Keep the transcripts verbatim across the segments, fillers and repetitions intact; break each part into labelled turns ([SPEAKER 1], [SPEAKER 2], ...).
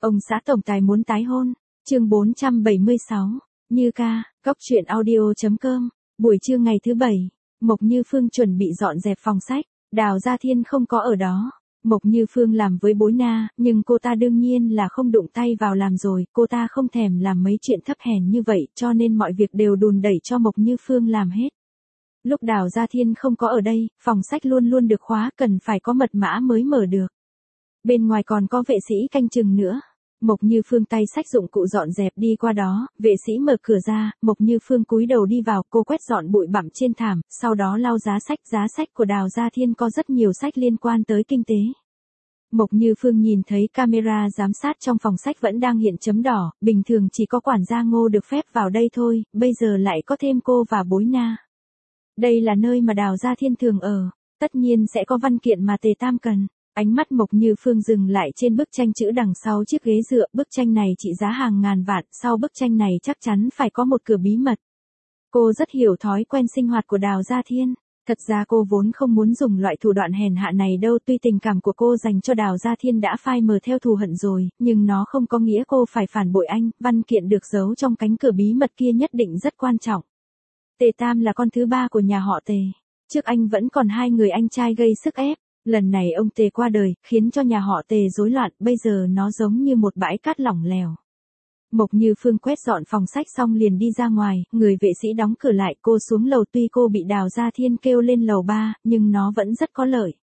[SPEAKER 1] Ông xã tổng tài muốn tái hôn. Chương bốn trăm bảy mươi sáu. Như ca, góc truyện audio chấm com. Buổi trưa ngày thứ bảy, Mộc Như Phương chuẩn bị dọn dẹp phòng sách, Đào Gia Thiên không có ở đó. Mộc Như Phương làm với bối na, nhưng cô ta đương nhiên là không đụng tay vào làm rồi, cô ta không thèm làm mấy chuyện thấp hèn như vậy, cho nên mọi việc đều đùn đẩy cho Mộc Như Phương làm hết. Lúc Đào Gia Thiên không có ở đây, phòng sách luôn luôn được khóa, cần phải có mật mã mới mở được. Bên ngoài còn có vệ sĩ canh chừng nữa. Mộc Như Phương tay xách dụng cụ dọn dẹp đi qua đó, vệ sĩ mở cửa ra, Mộc Như Phương cúi đầu đi vào, cô quét dọn bụi bặm trên thảm, sau đó lau giá sách, giá sách của Đào Gia Thiên có rất nhiều sách liên quan tới kinh tế. Mộc Như Phương nhìn thấy camera giám sát trong phòng sách vẫn đang hiện chấm đỏ, bình thường chỉ có quản gia Ngô được phép vào đây thôi, bây giờ lại có thêm cô và bối na. Đây là nơi mà Đào Gia Thiên thường ở, tất nhiên sẽ có văn kiện mà Tề Tam cần. Ánh mắt Mộc Như Phương dừng lại trên bức tranh chữ đằng sau chiếc ghế dựa, bức tranh này trị giá hàng ngàn vạn, sau bức tranh này chắc chắn phải có một cửa bí mật. Cô rất hiểu thói quen sinh hoạt của Đào Gia Thiên, thật ra cô vốn không muốn dùng loại thủ đoạn hèn hạ này đâu, tuy tình cảm của cô dành cho Đào Gia Thiên đã phai mờ theo thù hận rồi, nhưng nó không có nghĩa cô phải phản bội anh, văn kiện được giấu trong cánh cửa bí mật kia nhất định rất quan trọng. Tề Tam là con thứ ba của nhà họ Tề, trước anh vẫn còn hai người anh trai gây sức ép. Lần này ông Tề qua đời, khiến cho nhà họ Tề rối loạn, bây giờ nó giống như một bãi cát lỏng lẻo. Mộc Như Phương quét dọn phòng sách xong liền đi ra ngoài, người vệ sĩ đóng cửa lại, cô xuống lầu, tuy cô bị Đào Gia Thiên kêu lên lầu ba, nhưng nó vẫn rất có lợi.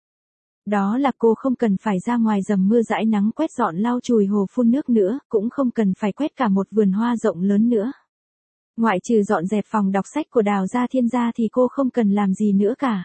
[SPEAKER 1] Đó là cô không cần phải ra ngoài dầm mưa dãi nắng quét dọn lau chùi hồ phun nước nữa, cũng không cần phải quét cả một vườn hoa rộng lớn nữa. Ngoại trừ dọn dẹp phòng đọc sách của Đào Gia Thiên ra thì cô không cần làm gì nữa cả.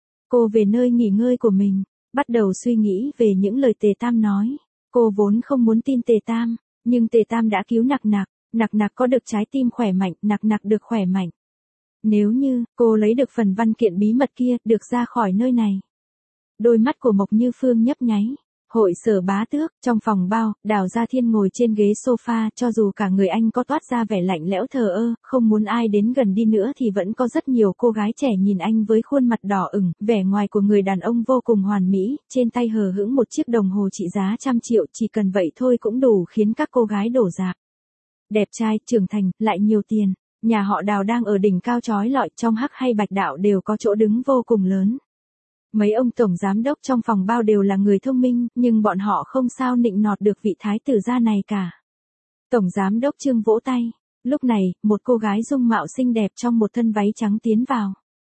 [SPEAKER 1] Cô về nơi nghỉ ngơi của mình, bắt đầu suy nghĩ về những lời Tề Tam nói. Cô vốn không muốn tin Tề Tam, nhưng Tề Tam đã cứu Nặc Nặc, Nặc Nặc có được trái tim khỏe mạnh, Nặc Nặc được khỏe mạnh. Nếu như cô lấy được phần văn kiện bí mật kia, được ra khỏi nơi này. Đôi mắt của Mộc Như Phương nhấp nháy. Hội sở Bá Tước, trong phòng bao, Đào Gia Thiên ngồi trên ghế sofa, cho dù cả người anh có toát ra vẻ lạnh lẽo thờ ơ, không muốn ai đến gần đi nữa thì vẫn có rất nhiều cô gái trẻ nhìn anh với khuôn mặt đỏ ửng, vẻ ngoài của người đàn ông vô cùng hoàn mỹ, trên tay hờ hững một chiếc đồng hồ trị giá trăm triệu, chỉ cần vậy thôi cũng đủ khiến các cô gái đổ rạp. Đẹp trai, trưởng thành, lại nhiều tiền, nhà họ Đào đang ở đỉnh cao chói lọi, trong hắc hay bạch đạo đều có chỗ đứng vô cùng lớn. Mấy ông tổng giám đốc trong phòng bao đều là người thông minh, nhưng bọn họ không sao nịnh nọt được vị thái tử gia này cả. Tổng giám đốc Trương vỗ tay. Lúc này, một cô gái dung mạo xinh đẹp trong một thân váy trắng tiến vào.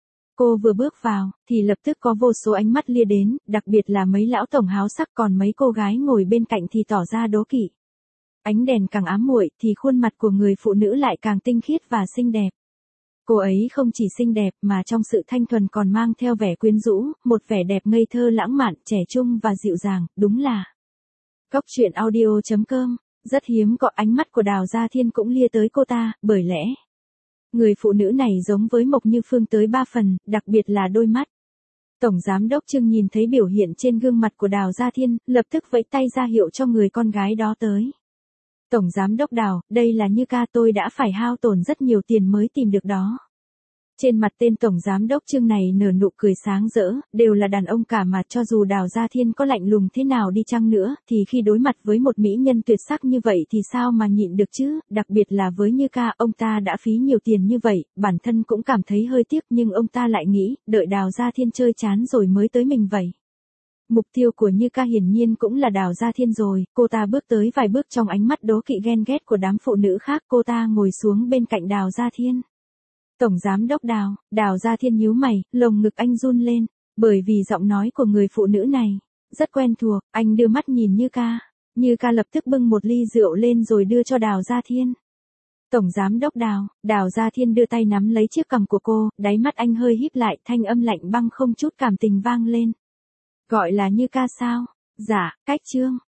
[SPEAKER 1] Cô vừa bước vào, thì lập tức có vô số ánh mắt lia đến, đặc biệt là mấy lão tổng háo sắc, còn mấy cô gái ngồi bên cạnh thì tỏ ra đố kỵ. Ánh đèn càng ám muội thì khuôn mặt của người phụ nữ lại càng tinh khiết và xinh đẹp. Cô ấy không chỉ xinh đẹp mà trong sự thanh thuần còn mang theo vẻ quyến rũ, một vẻ đẹp ngây thơ lãng mạn, trẻ trung và dịu dàng, đúng là. Góc truyện audio chấm com, rất hiếm có ánh mắt của Đào Gia Thiên cũng lia tới cô ta, bởi lẽ người phụ nữ này giống với Mộc Như Phương tới ba phần, đặc biệt là đôi mắt. Tổng giám đốc Trương nhìn thấy biểu hiện trên gương mặt của Đào Gia Thiên, lập tức vẫy tay ra hiệu cho người con gái đó tới. Tổng giám đốc Đào, đây là Như ca, tôi đã phải hao tổn rất nhiều tiền mới tìm được đó. Trên mặt tên tổng giám đốc Trương này nở nụ cười sáng rỡ, đều là đàn ông cả mà, cho dù Đào Gia Thiên có lạnh lùng thế nào đi chăng nữa, thì khi đối mặt với một mỹ nhân tuyệt sắc như vậy thì sao mà nhịn được chứ, đặc biệt là với Như ca, ông ta đã phí nhiều tiền như vậy, bản thân cũng cảm thấy hơi tiếc, nhưng ông ta lại nghĩ, đợi Đào Gia Thiên chơi chán rồi mới tới mình vậy. Mục tiêu của Như ca hiển nhiên cũng là Đào Gia Thiên rồi, cô ta bước tới vài bước trong ánh mắt đố kỵ ghen ghét của đám phụ nữ khác, cô ta ngồi xuống bên cạnh Đào Gia Thiên. Tổng giám đốc Đào, Đào Gia Thiên nhíu mày, lồng ngực anh run lên, bởi vì giọng nói của người phụ nữ này rất quen thuộc, anh đưa mắt nhìn Như ca, Như ca lập tức bưng một ly rượu lên rồi đưa cho Đào Gia Thiên. Tổng giám đốc Đào, Đào Gia Thiên đưa tay nắm lấy chiếc cằm của cô, đáy mắt anh hơi híp lại, thanh âm lạnh băng không chút cảm tình vang lên. Gọi là Như ca sao? Dạ, cách Trương,